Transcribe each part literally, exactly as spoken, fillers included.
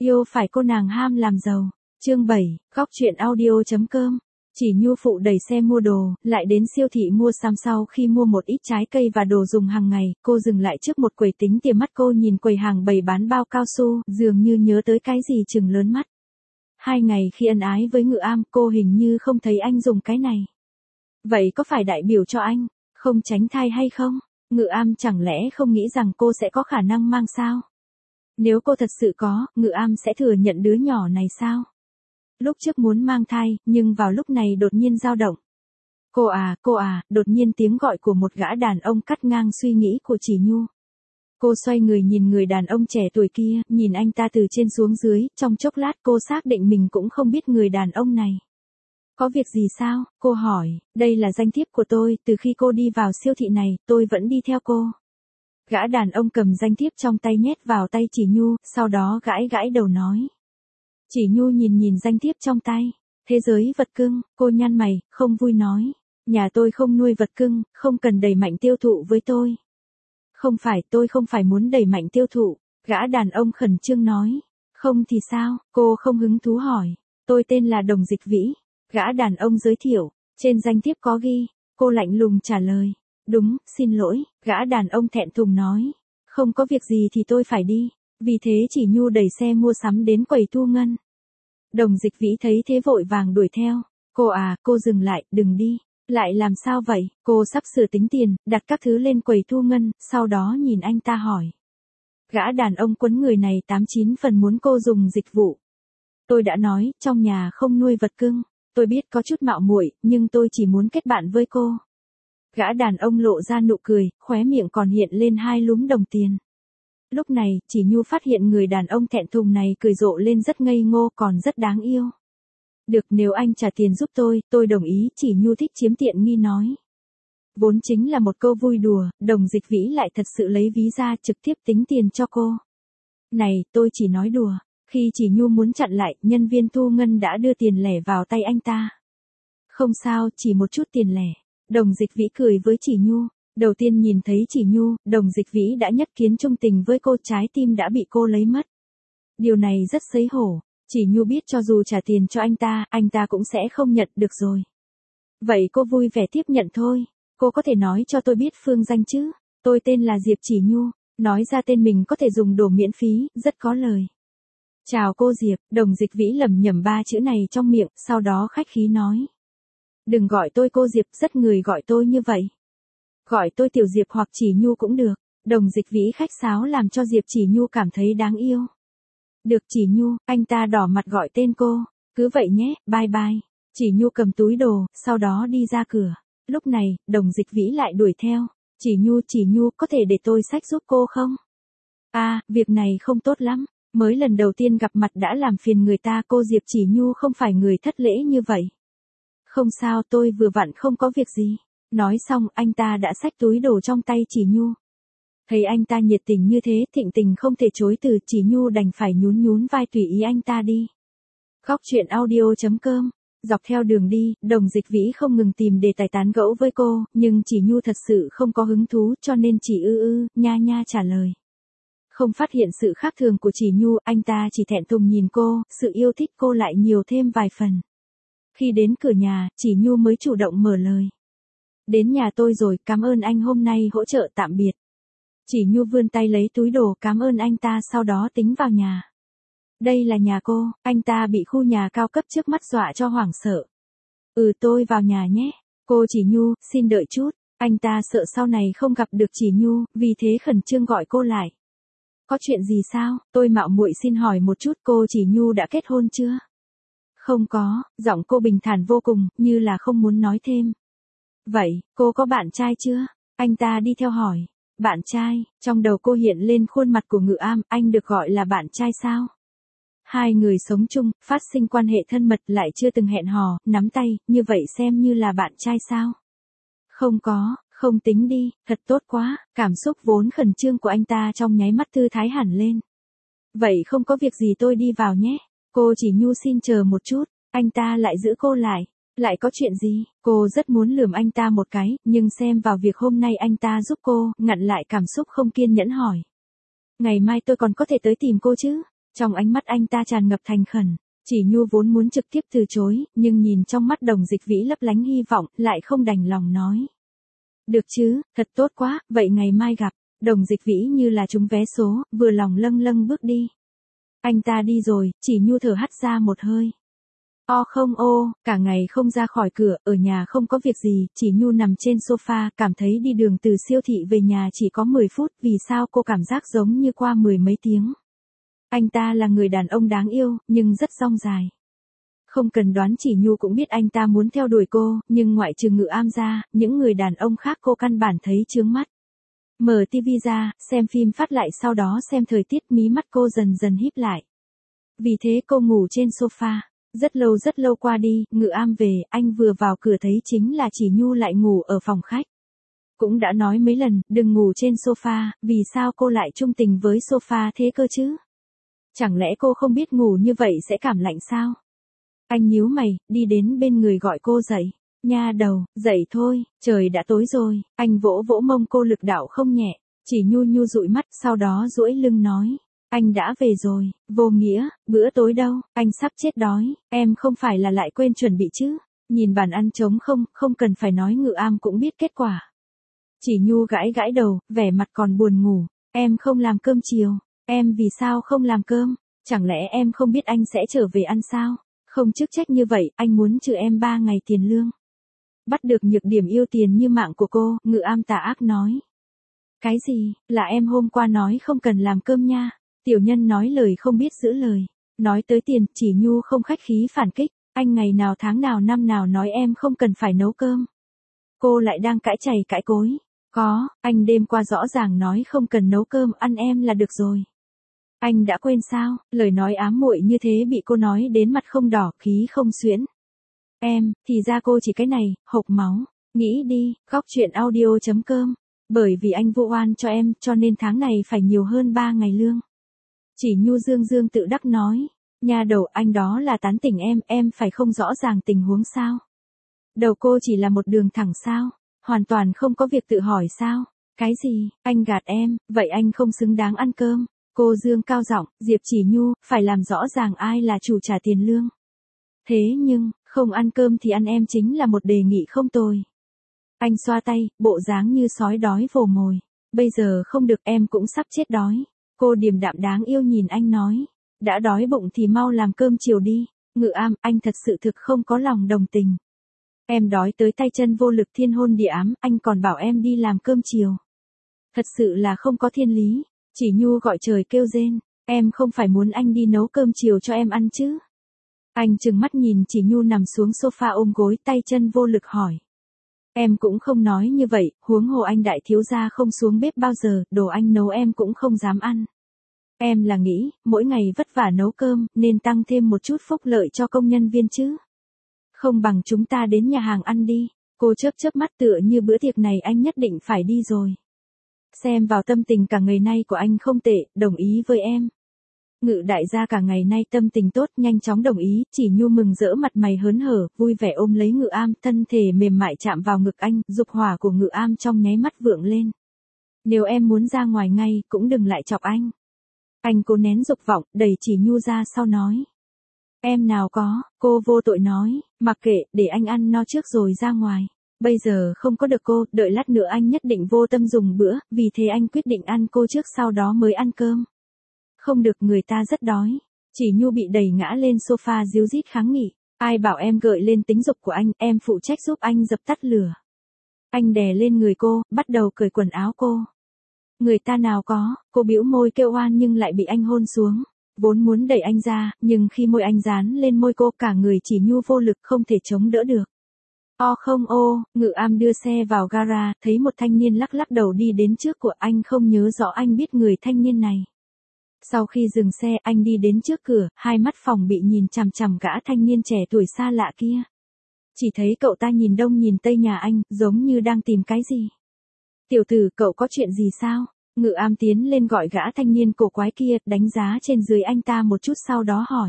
Yêu phải cô nàng ham làm giàu. Chương bảy, góc truyện audio.com. Chỉ Nhu phụ đẩy xe mua đồ, lại đến siêu thị mua sắm. Sau khi mua một ít trái cây và đồ dùng hàng ngày, cô dừng lại trước một quầy tính tiền. Mắt cô nhìn quầy hàng bày bán bao cao su, dường như nhớ tới cái gì trừng lớn mắt. Hai ngày khi ân ái với Ngự Am, cô hình như không thấy anh dùng cái này. Vậy có phải đại biểu cho anh không tránh thai hay không? Ngự Am chẳng lẽ không nghĩ rằng cô sẽ có khả năng mang sao? Nếu cô thật sự có, Ngự Am sẽ thừa nhận đứa nhỏ này sao? Lúc trước muốn mang thai, nhưng vào lúc này đột nhiên dao động. Cô à, cô à, đột nhiên tiếng gọi của một gã đàn ông cắt ngang suy nghĩ của Chỉ Nhu. Cô xoay người nhìn người đàn ông trẻ tuổi kia, nhìn anh ta từ trên xuống dưới, trong chốc lát cô xác định mình cũng không biết người đàn ông này. Có việc gì sao? Cô hỏi, đây là danh thiếp của tôi, từ khi cô đi vào siêu thị này, tôi vẫn đi theo cô. Gã đàn ông cầm danh thiếp trong tay nhét vào tay Chỉ Nhu, sau đó gãi gãi đầu nói. Chỉ Nhu nhìn nhìn danh thiếp trong tay. Thế giới vật cưng, cô nhăn mày, không vui nói. Nhà tôi không nuôi vật cưng, không cần đẩy mạnh tiêu thụ với tôi. Không phải, tôi không phải muốn đẩy mạnh tiêu thụ. Gã đàn ông khẩn trương nói. Không thì sao? Cô không hứng thú hỏi. Tôi tên là Đồng Dịch Vĩ. Gã đàn ông giới thiệu. Trên danh thiếp có ghi. Cô lạnh lùng trả lời. Đúng, xin lỗi. Gã đàn ông thẹn thùng nói. Không có việc gì thì tôi phải đi. Vì thế Chỉ Nhu đẩy xe mua sắm đến quầy thu ngân. Đồng Dịch Vĩ thấy thế vội vàng đuổi theo. Cô à, cô dừng lại, đừng đi. Lại làm sao vậy? Cô sắp sửa tính tiền, đặt các thứ lên quầy thu ngân, sau đó nhìn anh ta hỏi. Gã đàn ông quấn người này tám chín phần muốn cô dùng dịch vụ. Tôi đã nói, trong nhà không nuôi vật cưng. Tôi biết có chút mạo muội, nhưng tôi chỉ muốn kết bạn với cô. Gã đàn ông lộ ra nụ cười, khóe miệng còn hiện lên hai lúm đồng tiền. Lúc này, Chỉ Nhu phát hiện người đàn ông thẹn thùng này cười rộ lên rất ngây ngô, còn rất đáng yêu. Được, nếu anh trả tiền giúp tôi, tôi đồng ý. Chỉ Nhu thích chiếm tiện nghi nói. Vốn chính là một câu vui đùa, Đồng Dịch Vĩ lại thật sự lấy ví ra trực tiếp tính tiền cho cô. Này, tôi chỉ nói đùa. Khi Chỉ Nhu muốn chặn lại, nhân viên thu ngân đã đưa tiền lẻ vào tay anh ta. Không sao, chỉ một chút tiền lẻ. Đồng Dịch Vĩ cười với Chỉ Nhu. Đầu tiên nhìn thấy Chỉ Nhu, Đồng Dịch Vĩ đã nhất kiến trung tình với cô, trái tim đã bị cô lấy mất. Điều này rất xấu hổ. Chỉ Nhu biết cho dù trả tiền cho anh ta, anh ta cũng sẽ không nhận được rồi. Vậy cô vui vẻ tiếp nhận thôi. Cô có thể nói cho tôi biết phương danh chứ? Tôi tên là Diệp Chỉ Nhu. Nói ra tên mình có thể dùng đồ miễn phí, rất có lời. Chào cô Diệp. Đồng Dịch Vĩ lẩm nhẩm ba chữ này trong miệng, sau đó khách khí nói. Đừng gọi tôi cô Diệp, rất người gọi tôi như vậy. Gọi tôi Tiểu Diệp hoặc Chỉ Nhu cũng được. Đồng Dịch Vĩ khách sáo làm cho Diệp Chỉ Nhu cảm thấy đáng yêu. Được Chỉ Nhu, anh ta đỏ mặt gọi tên cô. Cứ vậy nhé, bye bye. Chỉ Nhu cầm túi đồ, sau đó đi ra cửa. Lúc này, Đồng Dịch Vĩ lại đuổi theo. Chỉ Nhu, Chỉ Nhu, có thể để tôi xách giúp cô không? À, việc này không tốt lắm. Mới lần đầu tiên gặp mặt đã làm phiền người ta. Cô Diệp Chỉ Nhu không phải người thất lễ như vậy. Không sao, tôi vừa vặn không có việc gì. Nói xong, anh ta đã xách túi đồ trong tay Chỉ Nhu. Thấy anh ta nhiệt tình như thế, Thịnh Tình không thể chối từ. Chỉ Nhu đành phải nhún nhún vai tùy ý anh ta đi. Góc truyện audio.com. Dọc theo đường đi, Đồng Dịch Vĩ không ngừng tìm đề tài tán gẫu với cô, nhưng Chỉ Nhu thật sự không có hứng thú, cho nên chỉ ư ư, nha nha trả lời. Không phát hiện sự khác thường của Chỉ Nhu, anh ta chỉ thẹn thùng nhìn cô, sự yêu thích cô lại nhiều thêm vài phần. Khi đến cửa nhà, Chỉ Nhu mới chủ động mở lời. Đến nhà tôi rồi, cảm ơn anh hôm nay hỗ trợ, tạm biệt. Chỉ Nhu vươn tay lấy túi đồ cảm ơn anh ta, sau đó tính vào nhà. Đây là nhà cô. Anh ta bị khu nhà cao cấp trước mắt dọa cho hoảng sợ. Ừ, tôi vào nhà nhé. Cô Chỉ Nhu, xin đợi chút. Anh ta sợ sau này không gặp được Chỉ Nhu, vì thế khẩn trương gọi cô lại. Có chuyện gì sao? Tôi mạo muội xin hỏi một chút, cô Chỉ Nhu đã kết hôn chưa? Không có. Giọng cô bình thản vô cùng, như là không muốn nói thêm. Vậy, cô có bạn trai chưa? Anh ta đi theo hỏi. Bạn trai? Trong đầu cô hiện lên khuôn mặt của Ngự Am, anh được gọi là bạn trai sao? Hai người sống chung, phát sinh quan hệ thân mật, lại chưa từng hẹn hò, nắm tay, như vậy xem như là bạn trai sao? Không có, không tính đi, thật tốt quá. Cảm xúc vốn khẩn trương của anh ta trong nháy mắt thư thái hẳn lên. Vậy không có việc gì, tôi đi vào nhé. Cô Chỉ Nhu xin chờ một chút. Anh ta lại giữ cô lại. Lại có chuyện gì? Cô rất muốn lườm anh ta một cái, nhưng xem vào việc hôm nay anh ta giúp cô, ngặn lại cảm xúc không kiên nhẫn hỏi. Ngày mai tôi còn có thể tới tìm cô chứ? Trong ánh mắt anh ta tràn ngập thành khẩn. Chỉ Nhu vốn muốn trực tiếp từ chối, nhưng nhìn trong mắt Đồng Dịch Vĩ lấp lánh hy vọng, lại không đành lòng nói. Được chứ, thật tốt quá, vậy ngày mai gặp. Đồng Dịch Vĩ như là trúng vé số, vừa lòng lâng lâng bước đi. Anh ta đi rồi, Chỉ Nhu thở hắt ra một hơi. O không ô, cả ngày không ra khỏi cửa, ở nhà không có việc gì, Chỉ Nhu nằm trên sofa, cảm thấy đi đường từ siêu thị về nhà chỉ có mười phút, vì sao cô cảm giác giống như qua mười mấy tiếng. Anh ta là người đàn ông đáng yêu, nhưng rất dong dài. Không cần đoán Chỉ Nhu cũng biết anh ta muốn theo đuổi cô, nhưng ngoại trừ Ngự Am ra, những người đàn ông khác cô căn bản thấy chướng mắt. Mở tivi ra, xem phim phát lại sau đó xem thời tiết, mí mắt cô dần dần híp lại. Vì thế cô ngủ trên sofa. Rất lâu rất lâu qua đi, Ngự Am về, anh vừa vào cửa thấy chính là Chỉ Nhu lại ngủ ở phòng khách. Cũng đã nói mấy lần, đừng ngủ trên sofa, vì sao cô lại chung tình với sofa thế cơ chứ? Chẳng lẽ cô không biết ngủ như vậy sẽ cảm lạnh sao? Anh nhíu mày, đi đến bên người gọi cô dậy. Nha đầu, dậy thôi, trời đã tối rồi. Anh vỗ vỗ mông cô lực đạo không nhẹ. Chỉ Nhu Nhu dụi mắt, sau đó duỗi lưng nói. Anh đã về rồi, Vô Nghĩa, bữa tối đâu, anh sắp chết đói, em không phải là lại quên chuẩn bị chứ. Nhìn bàn ăn trống không, không cần phải nói Ngự Am cũng biết kết quả. Chỉ Nhu gãi gãi đầu, vẻ mặt còn buồn ngủ. Em không làm cơm chiều, em vì sao không làm cơm? Chẳng lẽ em không biết anh sẽ trở về ăn sao? Không chức trách như vậy, anh muốn trừ em ba ngày tiền lương. Bắt được nhược điểm yêu tiền như mạng của cô, Ngự Am tà ác nói. Cái gì, là em hôm qua nói không cần làm cơm nha. Tiểu nhân nói lời không biết giữ lời. Nói tới tiền, Chỉ Nhu không khách khí phản kích. Anh ngày nào tháng nào năm nào nói em không cần phải nấu cơm. Cô lại đang cãi chày cãi cối. Có, anh đêm qua rõ ràng nói không cần nấu cơm, ăn em là được rồi. Anh đã quên sao, lời nói ám muội như thế bị cô nói đến mặt không đỏ, khí không xuyễn. Em, thì ra cô chỉ cái này, hộc máu. Nghĩ đi, góc chuyện audio chấm com. Bởi vì anh vu oan cho em, cho nên tháng này phải nhiều hơn ba ngày lương. Chỉ Nhu dương dương tự đắc nói. Nhà đầu anh đó là tán tỉnh em, em phải không rõ ràng tình huống sao. Đầu cô chỉ là một đường thẳng sao, hoàn toàn không có việc tự hỏi sao. Cái gì, anh gạt em, vậy anh không xứng đáng ăn cơm. Cô dương cao giọng, Diệp Chỉ Nhu, phải làm rõ ràng ai là chủ trả tiền lương. Thế nhưng, không ăn cơm thì ăn em chính là một đề nghị không tồi. Anh xoa tay, bộ dáng như sói đói vồ mồi. Bây giờ không được, em cũng sắp chết đói. Cô điềm đạm đáng yêu nhìn anh nói. Đã đói bụng thì mau làm cơm chiều đi. Ngự Am, anh thật sự thực không có lòng đồng tình. Em đói tới tay chân vô lực thiên hôn địa ám, anh còn bảo em đi làm cơm chiều. Thật sự là không có thiên lý. Chỉ Nhu gọi trời kêu rên. Em không phải muốn anh đi nấu cơm chiều cho em ăn chứ? Anh trừng mắt nhìn Chỉ Nhu nằm xuống sofa ôm gối, tay chân vô lực hỏi. Em cũng không nói như vậy, huống hồ anh đại thiếu gia không xuống bếp bao giờ, đồ anh nấu em cũng không dám ăn. Em là nghĩ, mỗi ngày vất vả nấu cơm, nên tăng thêm một chút phúc lợi cho công nhân viên chứ. Không bằng chúng ta đến nhà hàng ăn đi. Cô chớp chớp mắt, tựa như bữa tiệc này anh nhất định phải đi rồi. Xem vào tâm tình cả ngày nay của anh không tệ, đồng ý với em. Ngự đại gia cả ngày nay tâm tình tốt, nhanh chóng đồng ý. Chỉ Nhu mừng rỡ mặt mày hớn hở, vui vẻ ôm lấy Ngự Am, thân thể mềm mại chạm vào ngực anh, dục hỏa của Ngự Am trong nháy mắt vượng lên. Nếu em muốn ra ngoài ngay, cũng đừng lại chọc anh. Anh cố nén dục vọng, đẩy Chỉ Nhu ra sau nói. Em nào có, cô vô tội nói, mặc kệ, để anh ăn no trước rồi ra ngoài. Bây giờ không có được cô, đợi lát nữa anh nhất định vô tâm dùng bữa, vì thế anh quyết định ăn cô trước sau đó mới ăn cơm. Không được, người ta rất đói. Chỉ Nhu bị đẩy ngã lên sofa díu dít kháng nghị. Ai bảo em gợi lên tính dục của anh, em phụ trách giúp anh dập tắt lửa. Anh đè lên người cô, bắt đầu cởi quần áo cô. Người ta nào có, cô bĩu môi kêu oan nhưng lại bị anh hôn xuống. Vốn muốn đẩy anh ra, nhưng khi môi anh dán lên môi cô, cả người Chỉ Nhu vô lực không thể chống đỡ được. O không ô, Ngự Am đưa xe vào gara, thấy một thanh niên lắc lắc đầu đi đến trước của anh, không nhớ rõ anh biết người thanh niên này. Sau khi dừng xe, anh đi đến trước cửa, hai mắt phòng bị nhìn chằm chằm gã thanh niên trẻ tuổi xa lạ kia. Chỉ thấy cậu ta nhìn đông nhìn tây nhà anh, giống như đang tìm cái gì. Tiểu tử, cậu có chuyện gì sao? Ngự Am tiến lên gọi gã thanh niên cổ quái kia, đánh giá trên dưới anh ta một chút sau đó hỏi.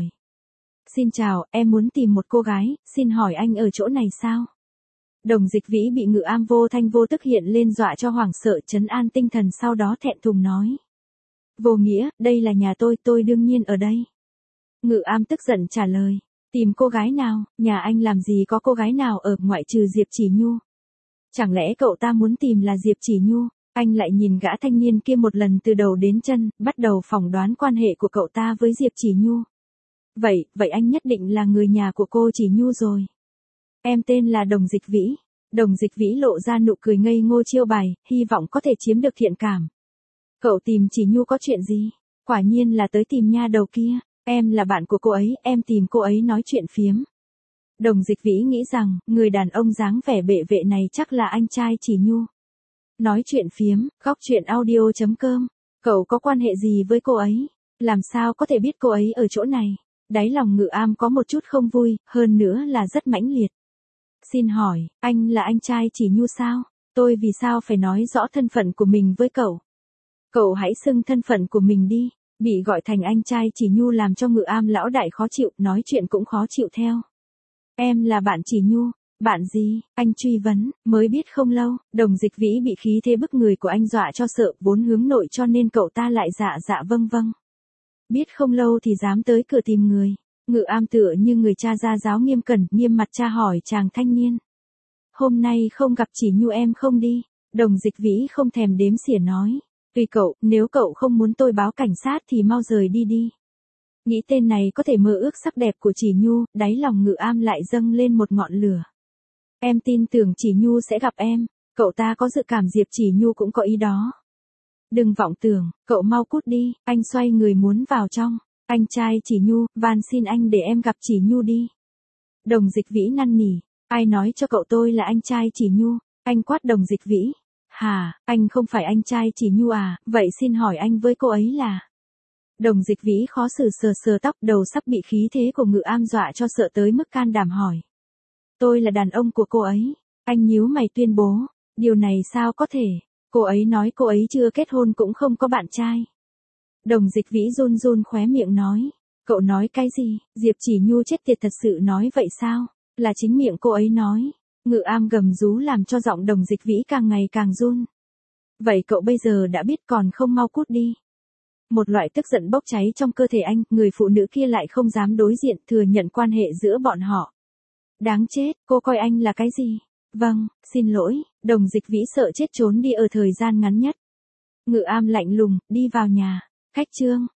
Xin chào, em muốn tìm một cô gái, xin hỏi anh ở chỗ này sao? Đồng Dịch Vĩ bị Ngự Am vô thanh vô tức hiện lên dọa cho hoảng sợ, trấn an tinh thần sau đó thẹn thùng nói. Vô nghĩa, đây là nhà tôi, tôi đương nhiên ở đây. Ngự Am tức giận trả lời. Tìm cô gái nào, nhà anh làm gì có cô gái nào ở ngoại trừ Diệp Chỉ Nhu. Chẳng lẽ cậu ta muốn tìm là Diệp Chỉ Nhu? Anh lại nhìn gã thanh niên kia một lần từ đầu đến chân, bắt đầu phỏng đoán quan hệ của cậu ta với Diệp Chỉ Nhu. Vậy, vậy anh nhất định là người nhà của cô Chỉ Nhu rồi. Em tên là Đồng Dịch Vĩ. Đồng Dịch Vĩ lộ ra nụ cười ngây ngô chiêu bài, hy vọng có thể chiếm được thiện cảm. Cậu tìm Chỉ Nhu có chuyện gì? Quả nhiên là tới tìm nha đầu kia. Em là bạn của cô ấy, em tìm cô ấy nói chuyện phiếm. Đồng Dịch Vĩ nghĩ rằng, người đàn ông dáng vẻ bệ vệ này chắc là anh trai Chỉ Nhu. Nói chuyện phiếm, góc chuyện audio chấm com. Cậu có quan hệ gì với cô ấy? Làm sao có thể biết cô ấy ở chỗ này? Đáy lòng Ngự Am có một chút không vui, hơn nữa là rất mãnh liệt. Xin hỏi, anh là anh trai Chỉ Nhu sao? Tôi vì sao phải nói rõ thân phận của mình với cậu? Cậu hãy xưng thân phận của mình đi. Bị gọi thành anh trai Chỉ Nhu làm cho Ngự Am lão đại khó chịu, nói chuyện cũng khó chịu theo. Em là bạn Chỉ Nhu. Bạn gì? Anh truy vấn, mới biết không lâu, Đồng Dịch Vĩ bị khí thế bức người của anh dọa cho sợ, vốn hướng nội cho nên cậu ta lại dạ dạ vâng vâng. Biết không lâu thì dám tới cửa tìm người. Ngự Am tựa như người cha gia giáo nghiêm cẩn, nghiêm mặt tra hỏi chàng thanh niên. Hôm nay không gặp Chỉ Nhu em không đi. Đồng Dịch Vĩ không thèm đếm xỉa nói. Tùy cậu, nếu cậu không muốn tôi báo cảnh sát thì mau rời đi đi. Nghĩ tên này có thể mơ ước sắc đẹp của Chỉ Nhu, đáy lòng Ngự Am lại dâng lên một ngọn lửa. Em tin tưởng Chỉ Nhu sẽ gặp em, cậu ta có dự cảm Diệp Chỉ Nhu cũng có ý đó. Đừng vọng tưởng, cậu mau cút đi, anh xoay người muốn vào trong. Anh trai Chỉ Nhu, van xin anh để em gặp Chỉ Nhu đi. Đồng Dịch Vĩ năn nỉ, ai nói cho cậu tôi là anh trai Chỉ Nhu? Anh quát Đồng Dịch Vĩ. Hà, anh không phải anh trai Chỉ Nhu à, vậy xin hỏi anh với cô ấy là... Đồng Dịch Vĩ khó xử sờ sờ tóc, đầu sắp bị khí thế của Ngự Am dọa cho sợ tới mức can đảm hỏi. Tôi là đàn ông của cô ấy. Anh nhíu mày tuyên bố, điều này sao có thể, cô ấy nói cô ấy chưa kết hôn cũng không có bạn trai. Đồng Dịch Vĩ run run khóe miệng nói, cậu nói cái gì, Diệp Chỉ Nhu chết tiệt thật sự nói vậy sao, là chính miệng cô ấy nói. Ngự Am gầm rú làm cho giọng Đồng Dịch Vĩ càng ngày càng run. Vậy cậu bây giờ đã biết còn không mau cút đi. Một loại tức giận bốc cháy trong cơ thể anh, người phụ nữ kia lại không dám đối diện thừa nhận quan hệ giữa bọn họ. Đáng chết, cô coi anh là cái gì? Vâng, xin lỗi, Đồng Dịch Vĩ sợ chết trốn đi ở thời gian ngắn nhất. Ngự Am lạnh lùng, đi vào nhà. Khách trương,